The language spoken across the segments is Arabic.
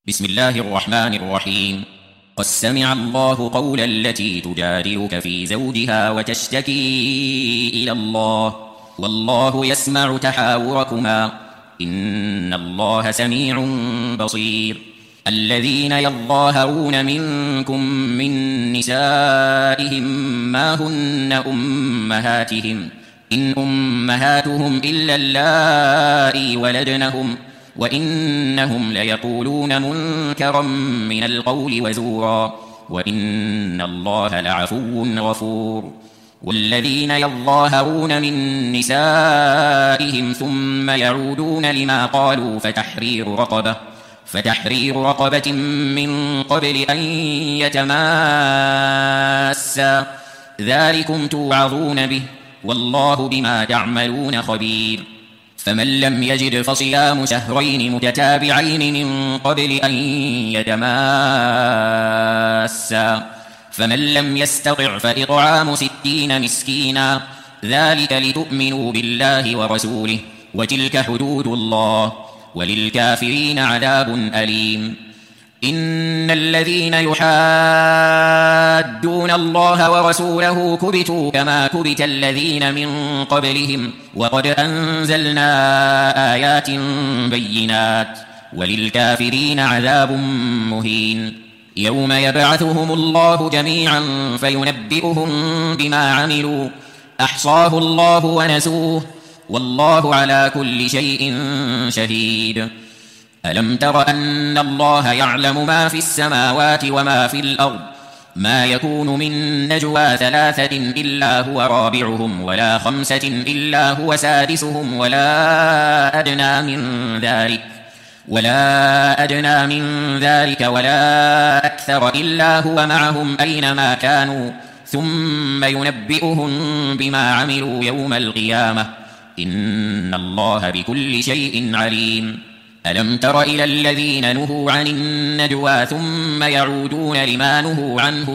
بسم الله الرحمن الرحيم. قد سمع الله قول التي تجادلك في زوجها وتشتكي إلى الله والله يسمع تحاوركما إن الله سميع بصير. الذين يظاهرون منكم من نسائهم ما هن أمهاتهم إن أمهاتهم إلا اللائي ولدنهم وإنهم ليقولون منكرا من القول وزورا وإن الله لعفو غفور. والذين يظاهرون من نسائهم ثم يعودون لما قالوا فتحرير رقبة من قبل أن يتماسا ذلكم توعظون به والله بما تعملون خبير. فمن لم يجد فصيام شهرين متتابعين من قبل أن يتماسا فمن لم يستطع فإطعام 60 مسكينا ذلك لتؤمنوا بالله ورسوله وتلك حدود الله وللكافرين عذاب أليم. إن الذين يحادون الله ورسوله كبتوا كما كبت الذين من قبلهم وقد أنزلنا آيات بينات وللكافرين عذاب مهين. يوم يبعثهم الله جميعا فينبئهم بما عملوا أحصاه الله ونسوه والله على كل شيء شهيد. ألم تر أن الله يعلم ما في السماوات وما في الأرض ما يكون من نجوى 3 إلا هو رابعهم ولا 5 إلا هو سادسهم ولا أدنى من ذلك ولا أكثر إلا هو معهم أينما كانوا ثم ينبئهم بما عملوا يوم القيامة إن الله بكل شيء عليم. ألم تر إلى الذين نهوا عن النجوى ثم يعودون لما نهوا عنه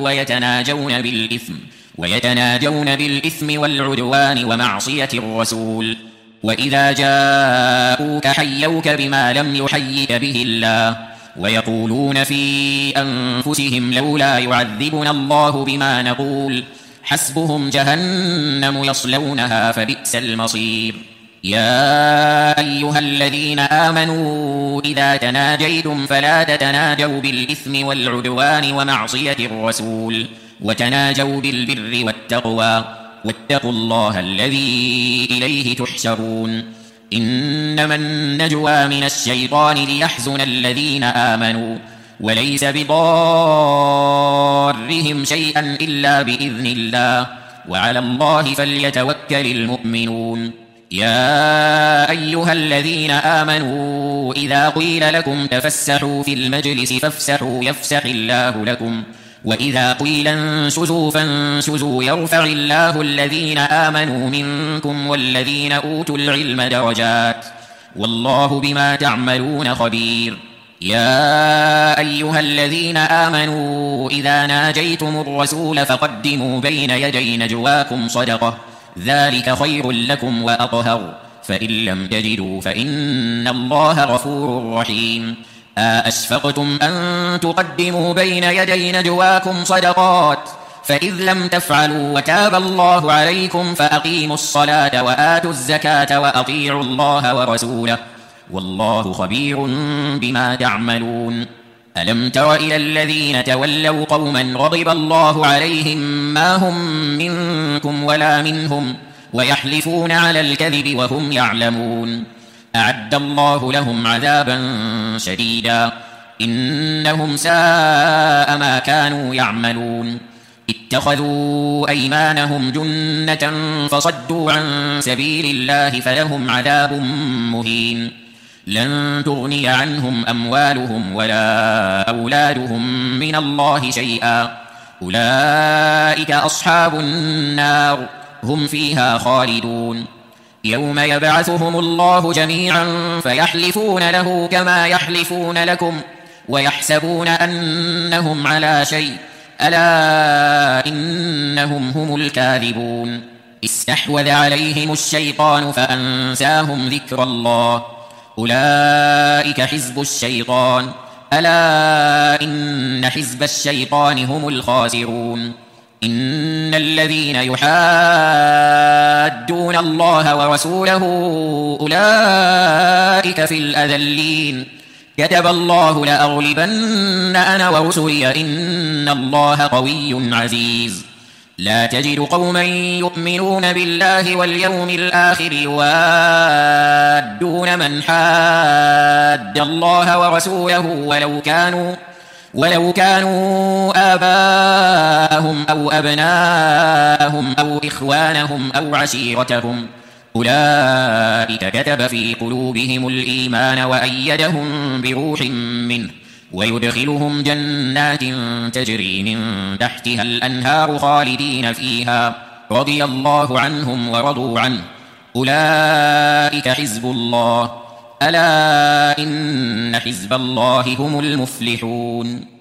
ويتناجون بالإثم والعدوان ومعصية الرسول وإذا جاءوك حيوك بما لم يحيك به الله ويقولون في أنفسهم لولا يعذبنا الله بما نقول حسبهم جهنم يصلونها فبئس المصير. يا أيها الذين آمنوا إذا تناجيتم فلا تتناجوا بالإثم والعدوان ومعصية الرسول وتناجوا بالبر والتقوى واتقوا الله الذي إليه تحشرون. إنما النجوى من الشيطان ليحزن الذين آمنوا وليس بضارهم شيئا إلا بإذن الله وعلى الله فليتوكل المؤمنون. يا أيها الذين آمنوا إذا قيل لكم تفسحوا في المجلس فافسحوا يفسح الله لكم وإذا قيل انشزوا فانشزوا يرفع الله الذين آمنوا منكم والذين أوتوا العلم درجات والله بما تعملون خبير. يا أيها الذين آمنوا إذا ناجيتم الرسول فقدموا بين يدي نجواكم صدقة ذلك خير لكم وأطهر فإن لم تجدوا فإن الله غفور رحيم. أشفقتم أن تقدموا بين يدي نجواكم صدقات فإذ لم تفعلوا وتاب الله عليكم فأقيموا الصلاة وآتوا الزكاة وأطيعوا الله ورسوله والله خبير بما تعملون. ألم تر إلى الذين تولوا قوما غضب الله عليهم ما هم منكم ولا منهم ويحلفون على الكذب وهم يعلمون أعد الله لهم عذابا شديدا إنهم ساء ما كانوا يعملون. اتخذوا أيمانهم جنة فصدوا عن سبيل الله فلهم عذاب مهين. لن تغني عنهم أموالهم ولا أولادهم من الله شيئا أولئك أصحاب النار هم فيها خالدون. يوم يبعثهم الله جميعا فيحلفون له كما يحلفون لكم ويحسبون أنهم على شيء ألا إنهم هم الكاذبون. استحوذ عليهم الشيطان فأنساهم ذكر الله أولئك حزب الشيطان ألا إن حزب الشيطان هم الخاسرون إن الذين يحادون الله ورسوله أولئك في الأذلين كتب الله لأغلبن أنا ورسلي إن الله قوي عزيز لا تجد قوما يؤمنون بالله واليوم الآخر يوادون من حاد الله ورسوله ولو كانوا آباءهم أو أبناءهم أو إخوانهم أو عشيرتهم أولئك كتب في قلوبهم الإيمان وأيدهم بروح منه ويدخلهم جنات تجري من تحتها الأنهار خالدين فيها رضي الله عنهم ورضوا عنه أولئك حزب الله ألا إن حزب الله هم المفلحون